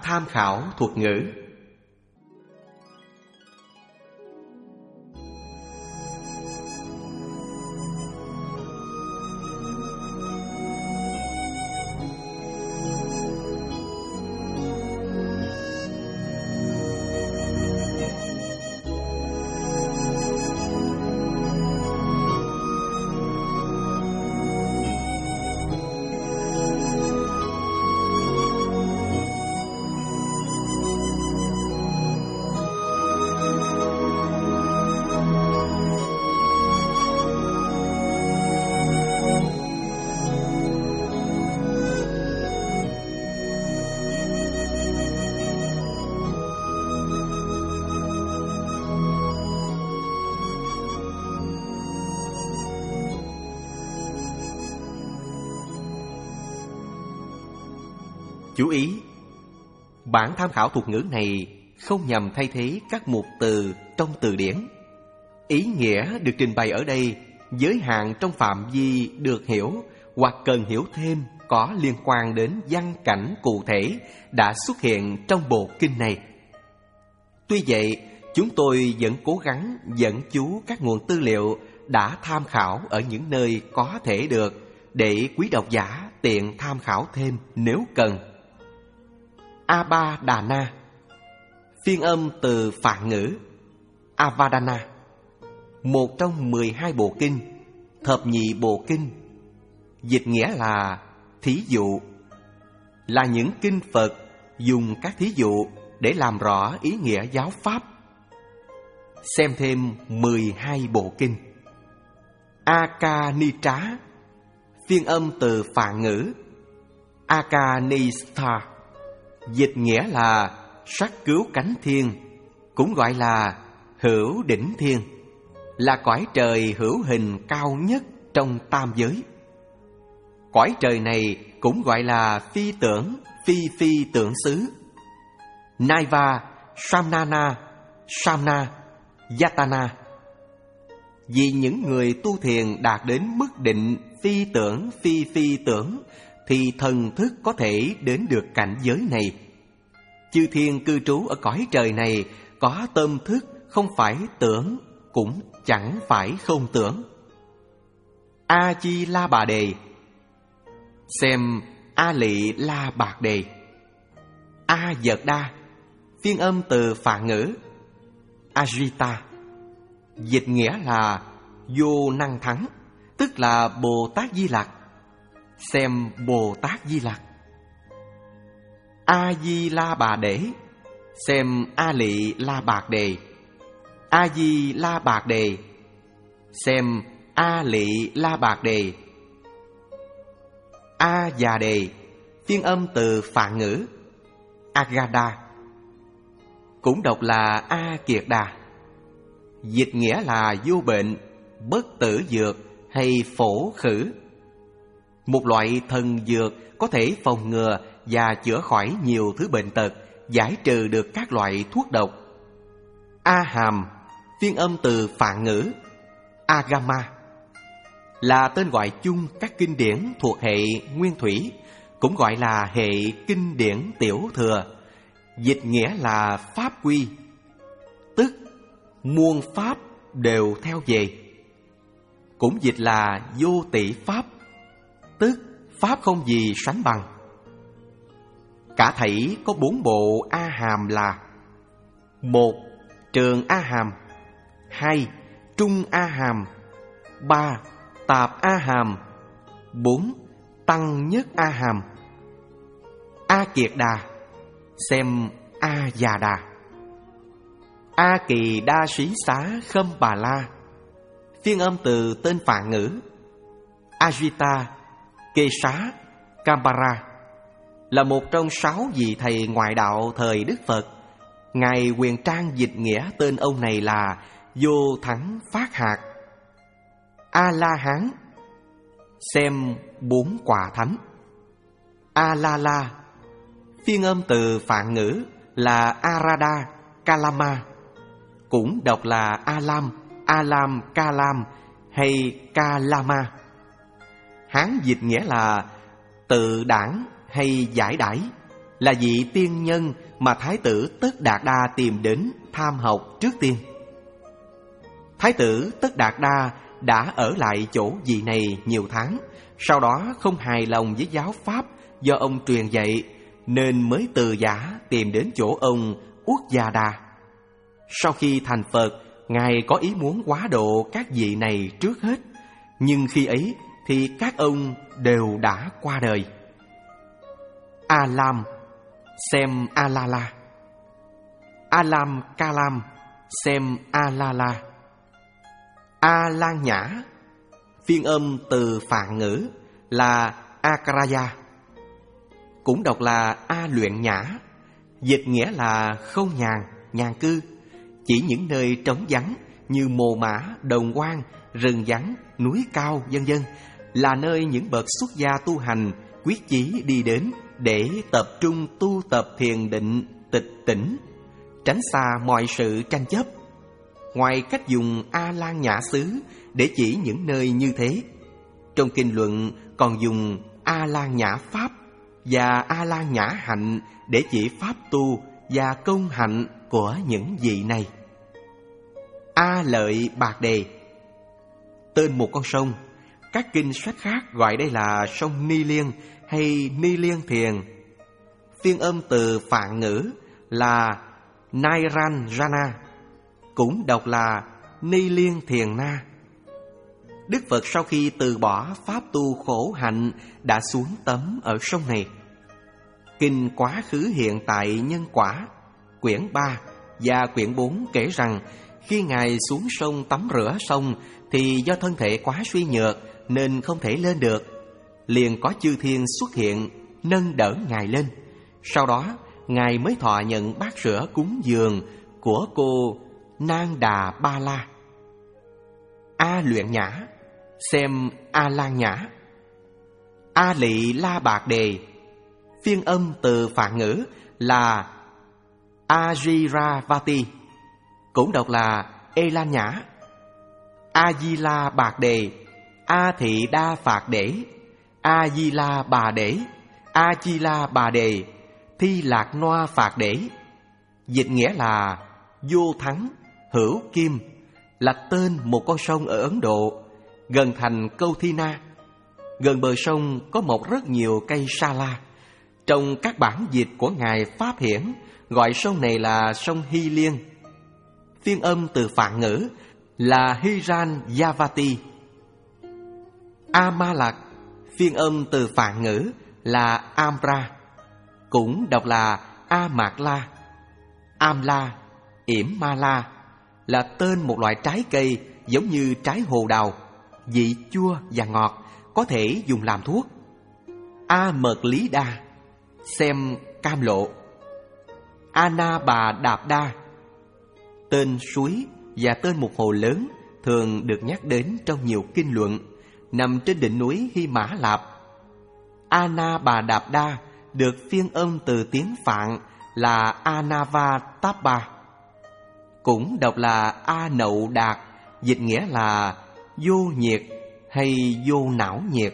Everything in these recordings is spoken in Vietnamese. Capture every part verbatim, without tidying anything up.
tham khảo thuật ngữ. Chú ý, bản tham khảo thuật ngữ này không nhằm thay thế các mục từ trong từ điển. Ý nghĩa được trình bày ở đây giới hạn trong phạm vi được hiểu hoặc cần hiểu thêm có liên quan đến văn cảnh cụ thể đã xuất hiện trong bộ kinh này. Tuy vậy, chúng tôi vẫn cố gắng dẫn chú các nguồn tư liệu đã tham khảo ở những nơi có thể được để quý độc giả tiện tham khảo thêm nếu cần. Abadana, phiên âm từ Phạn ngữ Avadana, một trong mười hai bộ kinh, thập nhị bộ kinh, dịch nghĩa là thí dụ, là những kinh Phật dùng các thí dụ để làm rõ ý nghĩa giáo pháp. Xem thêm mười hai bộ kinh. Akanitra, phiên âm từ Phạn ngữ Akanistha, dịch nghĩa là sắc cứu cánh thiên, cũng gọi là hữu đỉnh thiên, là cõi trời hữu hình cao nhất trong tam giới. Cõi trời này cũng gọi là phi tưởng, phi phi tưởng xứ. Naiva, Samnana, Samna, Yatana. Vì những người tu thiền đạt đến mức định phi tưởng, phi phi tưởng thì thần thức có thể đến được cảnh giới này. Chư thiên cư trú ở cõi trời này có tâm thức không phải tưởng, cũng chẳng phải không tưởng. A Chi La Bà Đề, xem A Lị La Bạc Đề. A Dật Đa, phiên âm từ Phạn ngữ Ajita, dịch nghĩa là vô năng thắng, tức là Bồ Tát Di Lặc. Xem Bồ Tát Di Lặc. A Di La Bà Đế, xem A Lị La Bạc Đề. A Di La Bạc Đề, xem A Lị La Bạc Đề. A Già Đề, phiên âm từ Phạn ngữ Agada, cũng đọc là A Kiệt Đà, dịch nghĩa là vô bệnh, bất tử dược hay phổ khử, một loại thần dược có thể phòng ngừa và chữa khỏi nhiều thứ bệnh tật, giải trừ được các loại thuốc độc. A Hàm, phiên âm từ Phạn ngữ Agama, là tên gọi chung các kinh điển thuộc hệ nguyên thủy, cũng gọi là hệ kinh điển tiểu thừa, dịch nghĩa là pháp quy, tức muôn pháp đều theo về, cũng dịch là vô tỷ pháp, tức pháp không gì sánh bằng. Cả thảy có bốn bộ A Hàm là: một. Trường A Hàm, hai. Trung A Hàm, ba. Tạp A Hàm, bốn. Tăng nhất A Hàm. A Kiệt Đà, xem A Già Đà. A Kỳ Đa Sĩ Xá Khâm Bà La, phiên âm từ tên Phạn ngữ Ajita Kê Xá Kambara, là một trong sáu vị thầy ngoại đạo thời Đức Phật. Ngài Quyền Trang dịch nghĩa tên ông này là Vô Thắng Phát Hạt. A La Hán, xem bốn quả thánh. A La La, phiên âm từ Phạn ngữ là Arada Kalama, cũng đọc là Alam, Alam Kalam hay Kalama. Hán dịch nghĩa là tự đảng hay giải đãi, là vị tiên nhân mà Thái tử Tất Đạt Đa tìm đến tham học trước tiên. Thái tử Tất Đạt Đa đã ở lại chỗ vị này nhiều tháng, sau đó không hài lòng với giáo pháp do ông truyền dạy, nên mới từ giả tìm đến chỗ ông Uddiyada. Sau khi thành Phật, Ngài có ý muốn hóa độ các vị này trước hết, nhưng khi ấy thì các ông đều đã qua đời. A-lam xem A-la-la, A-lam Ca-lam xem A-la-la. A-lan nhã, phiên âm từ Phạn ngữ là Akaraya, cũng đọc là A luyện nhã, dịch nghĩa là không nhàn, nhàn cư, chỉ những nơi trống vắng như mồ mả, đồng quan, rừng vắng, núi cao, vân vân, là nơi những bậc xuất gia tu hành quyết chí đi đến để tập trung tu tập thiền định, tịch tỉnh, tránh xa mọi sự tranh chấp. Ngoài cách dùng A-lan nhã xứ để chỉ những nơi như thế, trong kinh luận còn dùng A-lan nhã pháp và A-lan nhã hạnh để chỉ pháp tu và công hạnh của những vị này. A Lợi Bạc Đề, tên một con sông. Các kinh sách khác gọi đây là sông Ni Liên hay Ni Liên Thiền. Phiên âm từ Phạn ngữ là Nairanjana, cũng đọc là Ni Liên Thiền Na. Đức Phật sau khi từ bỏ pháp tu khổ hạnh đã xuống tắm ở sông này. Kinh Quá khứ hiện tại nhân quả quyển ba và quyển bốn kể rằng khi Ngài xuống sông tắm rửa xong thì do thân thể quá suy nhược nên không thể lên được. Liền có chư thiên xuất hiện nâng đỡ Ngài lên. Sau đó Ngài mới thọ nhận bát sữa cúng dường của cô Nang Đà Ba La. A luyện nhã xem A Lan nhã. A Lị La Bạc Đề, phiên âm từ Phạn ngữ là Ajiravati, cũng đọc là Ê Lan nhã. A Di La Bạc Đề, A Thị Đa Phạt Đế, A Di La Bà Đế, A Di La Bà Đề, Thi Lạc Noa Phạt Đế, dịch nghĩa là vô thắng, hữu kim, là tên một con sông ở Ấn Độ, gần thành Câu Thi Na. Gần bờ sông có một rất nhiều cây sa la. Trong các bản dịch của Ngài Pháp Hiển gọi sông này là sông Hy Liên. Phiên âm từ Phạn ngữ là Hiran Yavati. A Ma Lạc, phiên âm từ Phạn ngữ là Amra, cũng đọc là A Mạc La. Amla, Yểm Ma La là tên một loại trái cây giống như trái hồ đào, vị chua và ngọt, có thể dùng làm thuốc. A Mật Lý Đa, xem Cam Lộ. Ana Bà Đạp Đa, tên suối và tên một hồ lớn thường được nhắc đến trong nhiều kinh luận, nằm trên đỉnh núi Hy Mã Lạp. Ana Bà Đạp Đa được phiên âm từ tiếng Phạn là Anavatapa, cũng đọc là A Nậu Đạt, dịch nghĩa là vô nhiệt hay vô não nhiệt.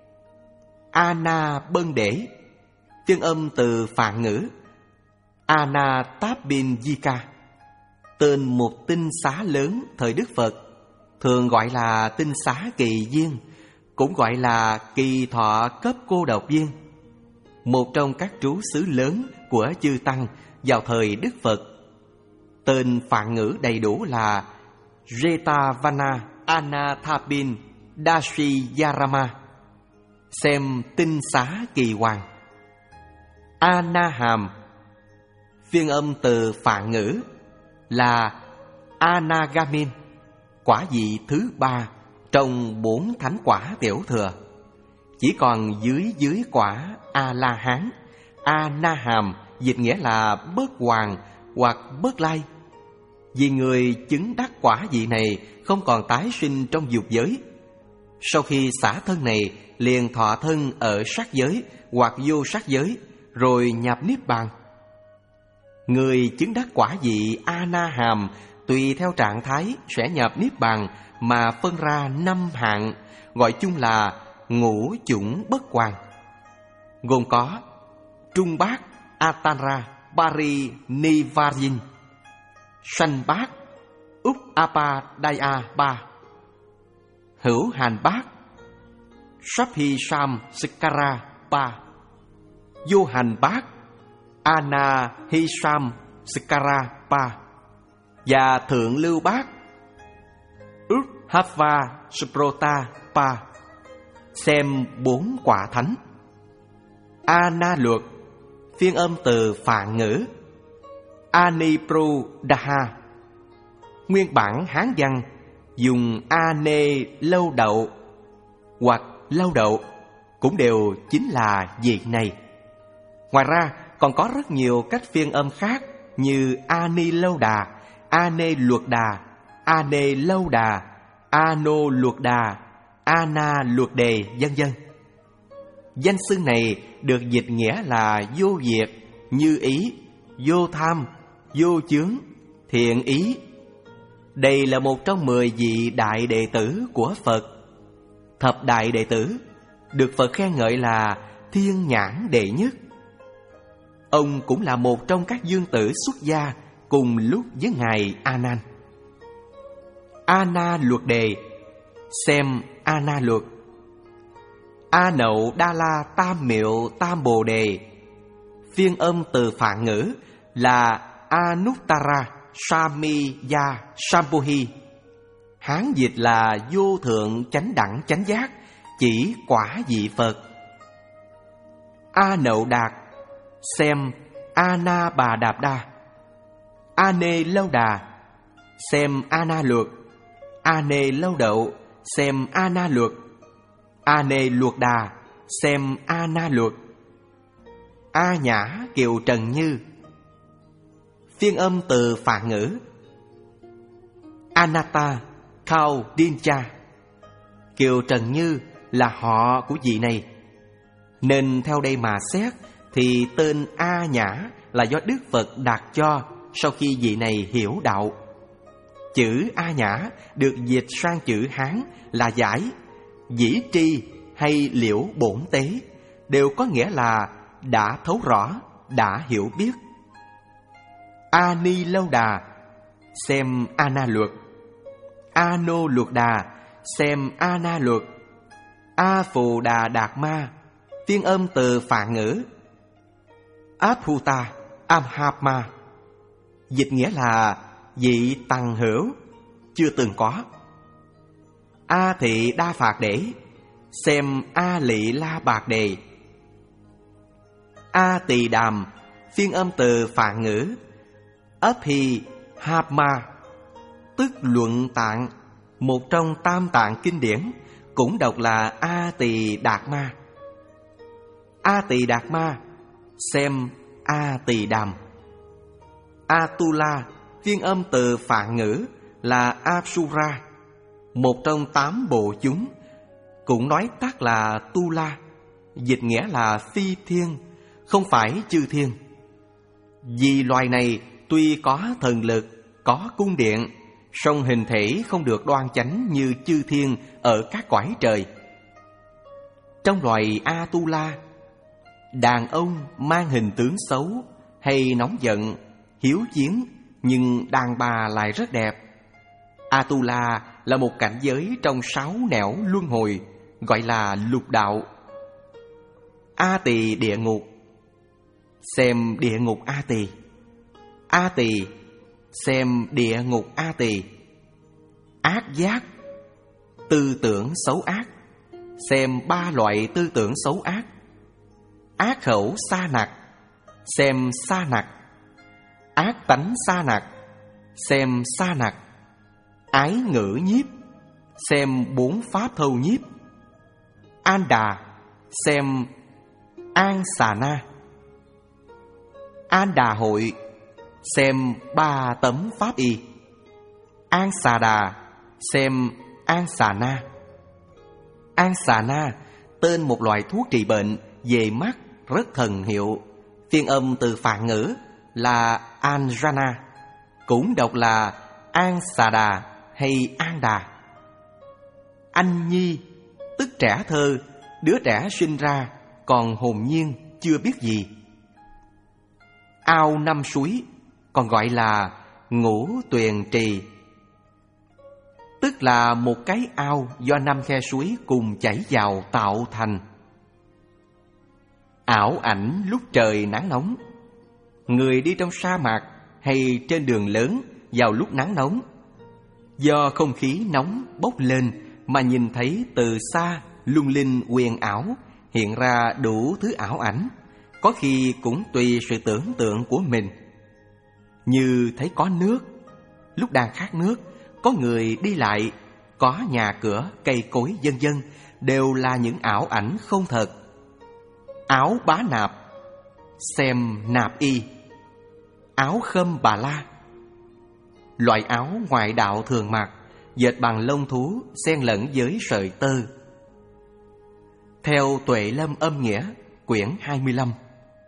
Ana Bân Đế, phiên âm từ Phạn ngữ Anatapindika, tên một tinh xá lớn thời Đức Phật, thường gọi là tinh xá kỳ viên, cũng gọi là kỳ thọ cấp cô độc viên, một trong các trú xứ lớn của chư Tăng vào thời Đức Phật. Tên Phạn ngữ đầy đủ là Jetavana Anathapin Dashiyarama, xem tinh xá kỳ hoàng. Anaham, phiên âm từ Phạn ngữ là Anagamin, quả vị thứ ba trong bốn thánh quả tiểu thừa, chỉ còn dưới dưới quả A-la-hán. A-na-hàm dịch nghĩa là bớt hoàng hoặc bớt lai. Vì người chứng đắc quả vị này không còn tái sinh trong dục giới. Sau khi xả thân này liền thọ thân ở sắc giới hoặc vô sắc giới, rồi nhập niết bàn. Người chứng đắc quả vị A-na-hàm tùy theo trạng thái sẽ nhập niết bàn mà phân ra năm hạng, gọi chung là ngũ chủng bất hoàn, gồm có trung bát, Atara Pari Nivarin Sanh Bát Upadaya Ba Hữu Hành Bát Sabhi Sam Skara Ba Vô Hành Bát Anahisham Skara Pa và Thượng Lưu Bát Uthava Sprota Pa. Xem bốn quả thánh. Ana luật phiên âm từ Phạn ngữ Aniprudaha. Nguyên bản Hán văn dùng Ane lâu đậu hoặc lâu đậu cũng đều chính là vị này. Ngoài ra còn có rất nhiều cách phiên âm khác như Ani lâu đà, Ane luật đà, Ane lâu đà, Ano luật đà, Ana luật đề, vân vân. Danh xưng này được dịch nghĩa là vô diệt, như ý, vô tham, vô chướng, thiện ý. Đây là một trong mười vị đại đệ tử của Phật. Thập đại đệ tử được Phật khen ngợi là thiên nhãn đệ nhất. Ông cũng là một trong các dương tử xuất gia cùng lúc với Ngài A Nan. Ana luật đề, xem Ana luật. A Nậu Đa La Tam Miệu Tam Bồ Đề, phiên âm từ Phạn ngữ là Anuttara Samiya Sambuhi. Hán dịch là vô thượng chánh đẳng chánh giác, chỉ quả vị Phật. A Nậu Đạt, xem Ana Bà Đạp Đa. A Nê Lâu Đà, xem Ana luật. A Nê Lâu Đậu, xem Ana luật. A Nê luật đà, xem Ana luật. A Nhã Kiều Trần Như, phiên âm từ Phạn ngữ Anatta Khao Dincha. Kiều Trần Như là họ của vị này, nên theo đây mà xét thì tên A Nhã là do Đức Phật đặt cho sau khi vị này hiểu đạo. Chữ A Nhã được dịch sang chữ Hán là giải, dĩ tri hay liễu bổn tế, đều có nghĩa là đã thấu rõ, đã hiểu biết. A Ni Lâu Đà, xem Ana luật. A Nô luật đà, xem Ana luật. A Phù Đà Đạt Ma, phiên âm từ Phạn ngữ Abhuta Amhapma, dịch nghĩa là vị tằng hữu, chưa từng có. A Thị Đa Phạt Đế, xem A Lị La Bạc Đề. A Tỳ Đàm, phiên âm từ Phạn ngữ Abhi Hapma, tức luận tạng, một trong tam tạng kinh điển, cũng đọc là A Tỳ Đạt Ma. A Tỳ Đạt Ma, xem A Tỳ Đàm. Atula, phiên âm từ Phạn ngữ là Apsura, một trong tám bộ chúng, cũng nói tắt là Tula, dịch nghĩa là phi thiên, không phải chư thiên. Vì loài này tuy có thần lực, có cung điện, song hình thể không được đoan chánh như chư thiên ở các cõi trời. Trong loài Atula, đàn ông mang hình tướng xấu hay nóng giận, hiếu chiến, nhưng đàn bà lại rất đẹp. Atula là một cảnh giới trong sáu nẻo luân hồi, gọi là lục đạo. A Tỳ địa ngục, xem địa ngục A Tỳ. A Tỳ, xem địa ngục A Tỳ. Ác giác, tư tưởng xấu ác, xem ba loại tư tưởng xấu ác. Ác khẩu sa nặc, xem sa nặc. Ác tánh sa nặc, xem sa nặc. Ái ngữ nhiếp, xem bốn pháp thâu nhiếp. An đà, xem an xà na. An đà hội, xem ba tấm pháp y. An xà đà, xem an xà na. An xà na tên một loại thuốc trị bệnh về mắt rất thần hiệu, phiên âm từ Phạn ngữ là Anjana, cũng đọc là An xà đà hay An đà. Anh nhi, tức trẻ thơ, đứa trẻ sinh ra còn hồn nhiên chưa biết gì. ao năm suối, còn gọi là ngũ tuyền trì. Tức là một cái ao do năm khe suối cùng chảy vào tạo thành. Ảo ảnh lúc trời nắng nóng. Người đi trong sa mạc hay trên đường lớn vào lúc nắng nóng, do không khí nóng bốc lên mà nhìn thấy từ xa lung linh huyền ảo, hiện ra đủ thứ ảo ảnh, có khi cũng tùy sự tưởng tượng của mình. Như thấy có nước, lúc đang khát nước, có người đi lại, có nhà cửa, cây cối vân vân, đều là những ảo ảnh không thật. Áo bá nạp, xem nạp y. Áo khâm bà la, loại áo ngoại đạo thường mặc, dệt bằng lông thú xen lẫn với sợi tơ. Theo Tuệ Lâm Âm Nghĩa, quyển hai mươi lăm.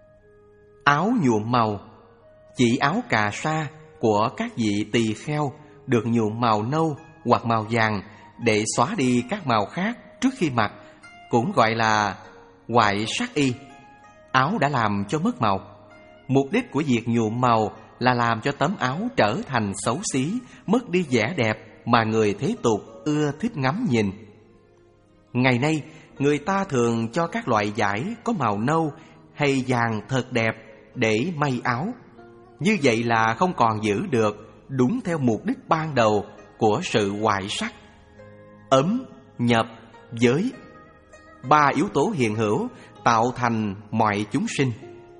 Áo nhuộm màu, chỉ áo cà sa của các vị tỳ kheo được nhuộm màu nâu hoặc màu vàng để xóa đi các màu khác trước khi mặc, cũng gọi là hoại sắc y. Áo đã làm cho mất màu. Mục đích của việc nhuộm màu là làm cho tấm áo trở thành xấu xí, mất đi vẻ đẹp mà người thế tục ưa thích ngắm nhìn. Ngày nay, người ta thường cho các loại vải có màu nâu hay vàng thật đẹp để may áo. Như vậy là không còn giữ được đúng theo mục đích ban đầu của sự hoại sắc. Ấm, nhập, giới, ba yếu tố hiện hữu tạo thành mọi chúng sinh.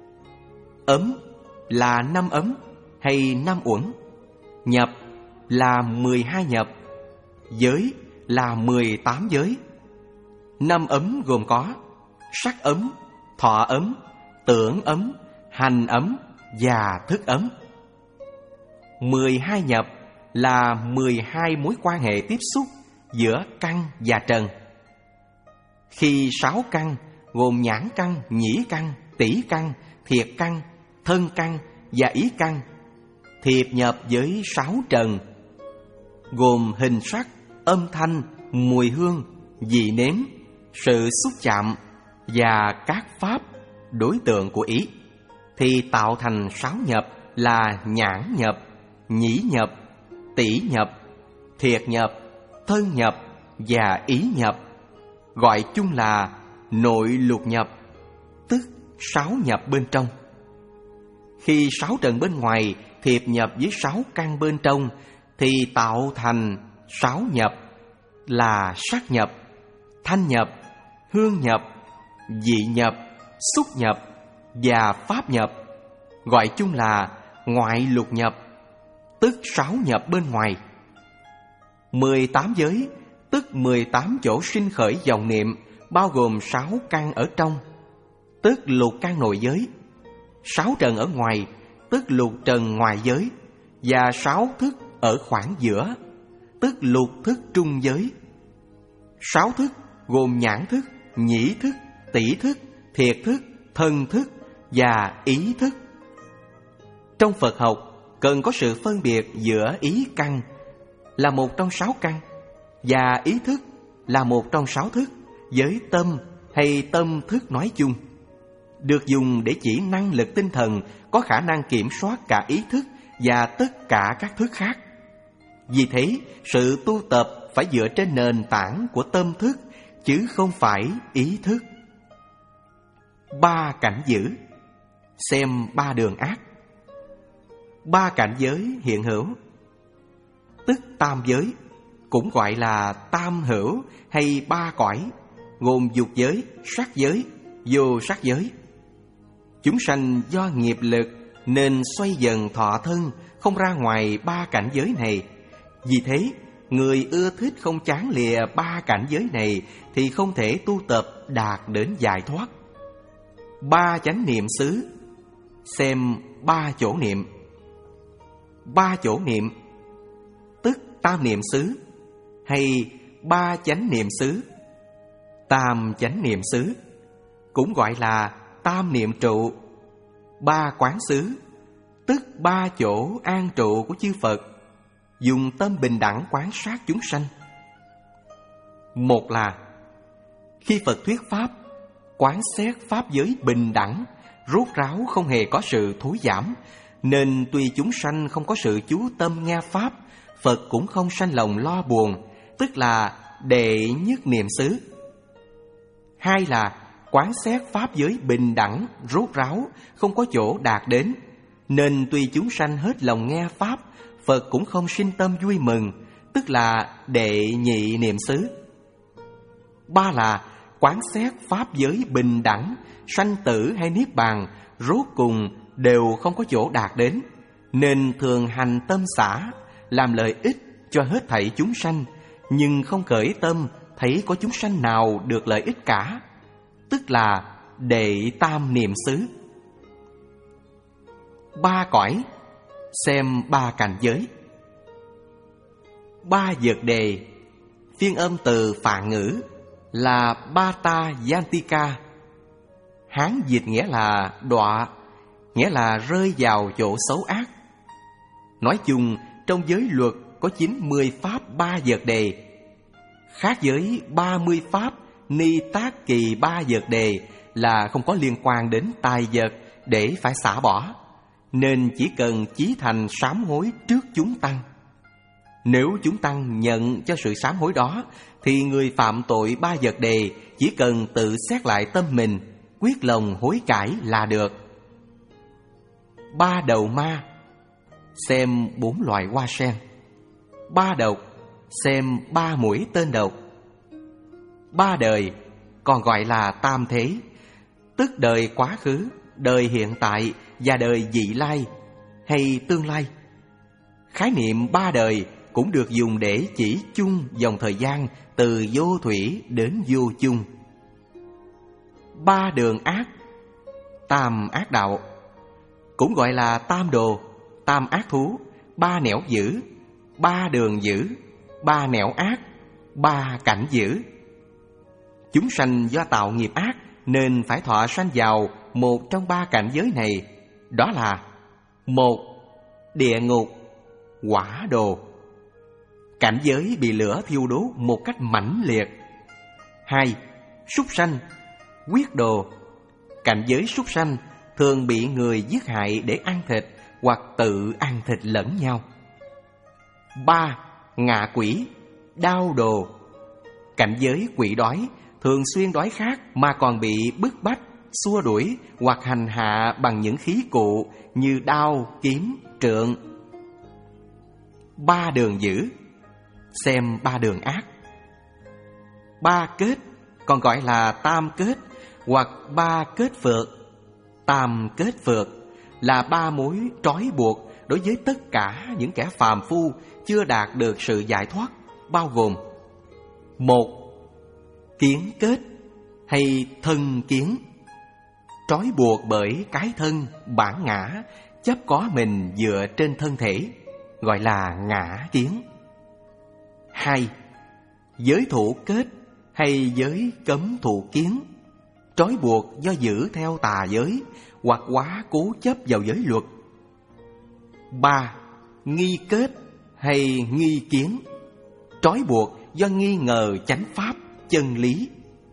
Ấm là năm ấm hay năm uẩn, nhập là mười hai nhập, giới là mười tám giới. Năm ấm gồm có sắc ấm, thọ ấm, tưởng ấm, hành ấm và thức ấm. Mười hai nhập là mười hai mối quan hệ tiếp xúc giữa căn và trần. Khi sáu căn gồm nhãn căn, nhĩ căn, tỷ căn, thiệt căn, thân căn và ý căn thiệp nhập với sáu trần, gồm hình sắc, âm thanh, mùi hương, vị nếm, sự xúc chạm và các pháp đối tượng của ý, thì tạo thành sáu nhập là nhãn nhập, nhĩ nhập, tỷ nhập, thiệt nhập, thân nhập và ý nhập, gọi chung là nội lục nhập, tức sáu nhập bên trong. Khi sáu trần bên ngoài thiệp nhập với sáu căn bên trong thì tạo thành sáu nhập là sắc nhập, thanh nhập, hương nhập, vị nhập, xúc nhập và pháp nhập, gọi chung là ngoại lục nhập, tức sáu nhập bên ngoài. Mười tám giới, tức mười tám chỗ sinh khởi vọng niệm, bao gồm sáu căn ở trong, tức lục căn nội giới, sáu trần ở ngoài, tức lục trần ngoài giới, và sáu thức ở khoảng giữa, tức lục thức trung giới. Sáu thức gồm nhãn thức, nhĩ thức, tỷ thức, thiệt thức, thân thức và ý thức. Trong Phật học, cần có sự phân biệt giữa ý căn là một trong sáu căn và ý thức là một trong sáu thức, với tâm hay tâm thức nói chung, được dùng để chỉ năng lực tinh thần có khả năng kiểm soát cả ý thức và tất cả các thức khác. Vì thế, sự tu tập phải dựa trên nền tảng của tâm thức, chứ không phải ý thức. Ba cảnh giữ, xem ba đường ác. Ba cảnh giới hiện hữu, tức tam giới, cũng gọi là tam hữu hay ba cõi, gồm dục giới, sắc giới, vô sắc giới. Chúng sanh do nghiệp lực nên xoay dần thọ thân, không ra ngoài ba cảnh giới này. Vì thế, người ưa thích không chán lìa ba cảnh giới này thì không thể tu tập đạt đến giải thoát. Ba chánh niệm xứ, xem ba chỗ niệm. Ba chỗ niệm, tức tam niệm xứ hay ba chánh niệm xứ, tam chánh niệm xứ, cũng gọi là tam niệm trụ. Ba quán xứ, tức ba chỗ an trụ của chư Phật, dùng tâm bình đẳng quán sát chúng sanh. Một là khi Phật thuyết pháp, quán xét pháp giới bình đẳng rốt ráo không hề có sự thối giảm, nên tuy chúng sanh không có sự chú tâm nghe pháp, Phật cũng không sanh lòng lo buồn, tức là đệ nhất niệm xứ. Hai là quán xét pháp giới bình đẳng, rốt ráo, không có chỗ đạt đến, nên tuy chúng sanh hết lòng nghe pháp, Phật cũng không sinh tâm vui mừng, tức là đệ nhị niệm xứ. Ba là quán xét pháp giới bình đẳng, sanh tử hay niết bàn, rốt cùng đều không có chỗ đạt đến, nên thường hành tâm xả, làm lợi ích cho hết thảy chúng sanh, nhưng không khởi tâm thấy có chúng sanh nào được lợi ích cả, tức là đệ tam niệm xứ. Ba cõi, xem ba cảnh giới. Ba dược đề, phiên âm từ Phạn ngữ là Bata Yantika. Hán dịch nghĩa là đọa, nghĩa là rơi vào chỗ xấu ác. Nói chung, trong giới luật có chín mươi pháp ba dược đề. Khác với ba mươi pháp ni tác kỳ ba dược đề là không có liên quan đến tài vật để phải xả bỏ, nên chỉ cần chí thành sám hối trước chúng tăng. Nếu chúng tăng nhận cho sự sám hối đó, thì người phạm tội ba dược đề chỉ cần tự xét lại tâm mình, quyết lòng hối cải là được. Ba đầu ma, xem bốn loại hoa sen. Ba độc, xem ba mũi tên độc. Ba đời, còn gọi là tam thế, tức đời quá khứ, đời hiện tại và đời vị lai hay tương lai. Khái niệm ba đời cũng được dùng để chỉ chung dòng thời gian từ vô thủy đến vô chung. Ba đường ác, tam ác đạo, cũng gọi là tam đồ, tam ác thú, ba nẻo dữ, ba đường dữ, ba nẻo ác, ba cảnh dữ. Chúng sanh do tạo nghiệp ác nên phải thọ sanh vào một trong ba cảnh giới này, đó là: một, địa ngục, quả đồ, cảnh giới bị lửa thiêu đốt một cách mãnh liệt. Hai, súc sanh, huyết đồ, cảnh giới súc sanh thường bị người giết hại để ăn thịt hoặc tự ăn thịt lẫn nhau. Ba, ngạ quỷ, đao đồ, cảnh giới quỷ đói, thường xuyên đói khát mà còn bị bức bách, xua đuổi hoặc hành hạ bằng những khí cụ như đao, kiếm, trượng. Ba đường dữ, xem ba đường ác. Ba kết, còn gọi là tam kết hoặc ba kết phược. Tam kết phược là ba mối trói buộc đối với tất cả những kẻ phàm phu chưa đạt được sự giải thoát, bao gồm: một, kiến kết hay thân kiến, trói buộc bởi cái thân, bản ngã, chấp có mình dựa trên thân thể, gọi là ngã kiến. Hai, giới thủ kết hay giới cấm thụ kiến, trói buộc do giữ theo tà giới hoặc quá cố chấp vào giới luật. Ba, nghi kết hay nghi kiến, trói buộc do nghi ngờ chánh pháp, chân lý.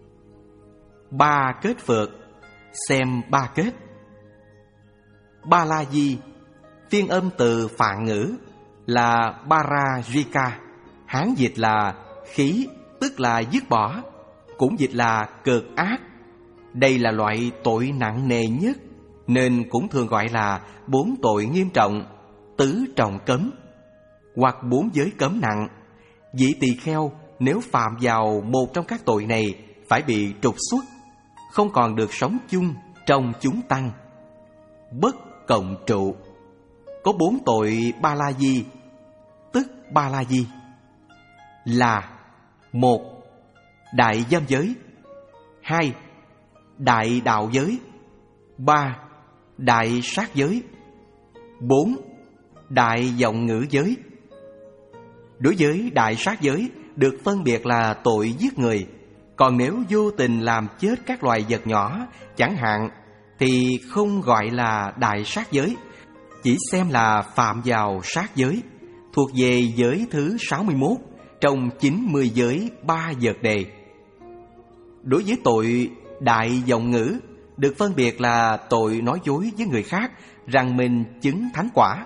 Ba kết phược, xem ba kết. Ba la di, phiên âm từ Phạn ngữ là Parajika, Hán dịch là khí, tức là dứt bỏ, cũng dịch là cực ác. Đây là loại tội nặng nề nhất, nên cũng thường gọi là bốn tội nghiêm trọng, tứ trọng cấm, hoặc bốn giới cấm nặng. Vị tỳ kheo nếu phạm vào một trong các tội này phải bị trục xuất, không còn được sống chung trong chúng tăng. Bất cộng trụ. Có bốn tội ba la di, tức ba la di là: một, đại dâm giới; hai, đại đạo giới; ba, đại sát giới; bốn, đại vọng ngữ giới. Đối với đại sát giới được phân biệt là tội giết người, còn nếu vô tình làm chết các loài vật nhỏ chẳng hạn thì không gọi là đại sát giới, chỉ xem là phạm vào sát giới, thuộc về giới thứ sáu mươi mốt trong chín mươi giới ba vật đề. Đối với tội đại vọng ngữ được phân biệt là tội nói dối với người khác rằng mình chứng thánh quả.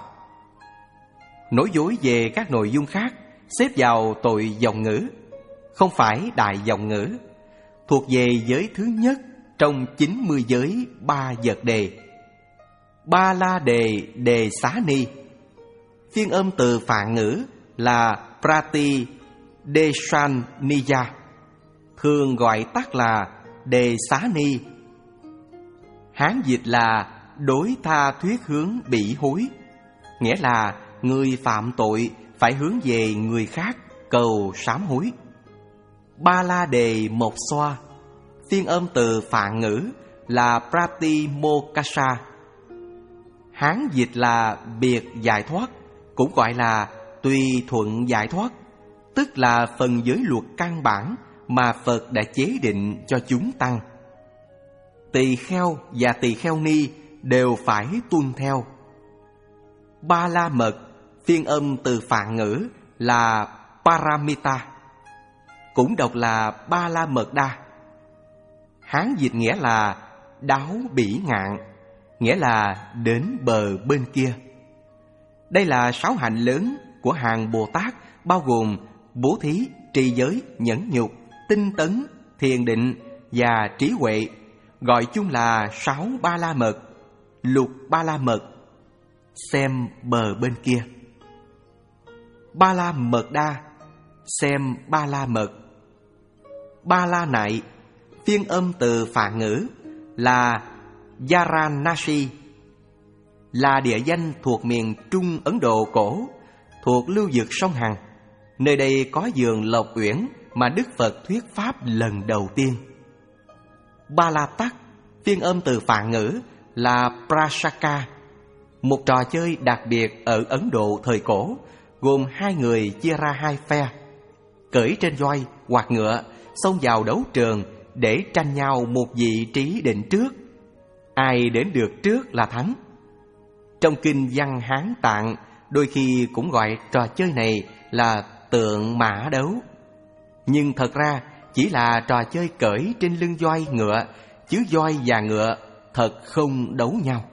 Nói dối về các nội dung khác xếp vào tội vọng ngữ, không phải đại vọng ngữ, thuộc về giới thứ nhất trong chín mươi giới ba vật đề. Ba la đề đề xá ni, phiên âm từ Phạn ngữ là Prati Desaniya, thường gọi tắt là đề xá ni. Hán dịch là đối tha thuyết hướng bỉ hối, nghĩa là người phạm tội phải hướng về người khác cầu sám hối. Ba la đề một xoa, phiên âm từ Phạn ngữ là Prati Mokasa, Hán dịch là biệt giải thoát, cũng gọi là tùy thuận giải thoát, tức là phần giới luật căn bản mà Phật đã chế định cho chúng tăng. Tỳ kheo và tỳ kheo ni đều phải tuân theo. Ba la mật, phiên âm từ Phạn ngữ là Paramita, cũng đọc là Ba la mật đa. Hán dịch nghĩa là đáo bỉ ngạn, nghĩa là đến bờ bên kia. Đây là sáu hạnh lớn của hàng Bồ Tát, bao gồm bố thí, trì giới, nhẫn nhục, tinh tấn, thiền định và trí huệ, gọi chung là sáu ba la mật, lục ba la mật, xem bờ bên kia. Ba la mật đa, xem ba la mật. Ba la nại, phiên âm từ Phạn ngữ là Varanasi, là địa danh thuộc miền Trung Ấn Độ cổ, thuộc lưu vực sông Hằng. Nơi đây có vườn Lộc Uyển mà Đức Phật thuyết pháp lần đầu tiên. Ba la tắc, phiên âm từ Phạn ngữ là Prasaka, một trò chơi đặc biệt ở Ấn Độ thời cổ, gồm hai người chia ra hai phe, cưỡi trên voi hoặc ngựa, xông vào đấu trường để tranh nhau một vị trí định trước. Ai đến được trước là thắng. Trong kinh văn Hán Tạng, đôi khi cũng gọi trò chơi này là tượng mã đấu. Nhưng thật ra chỉ là trò chơi cưỡi trên lưng voi ngựa, chứ voi và ngựa thật không đấu nhau.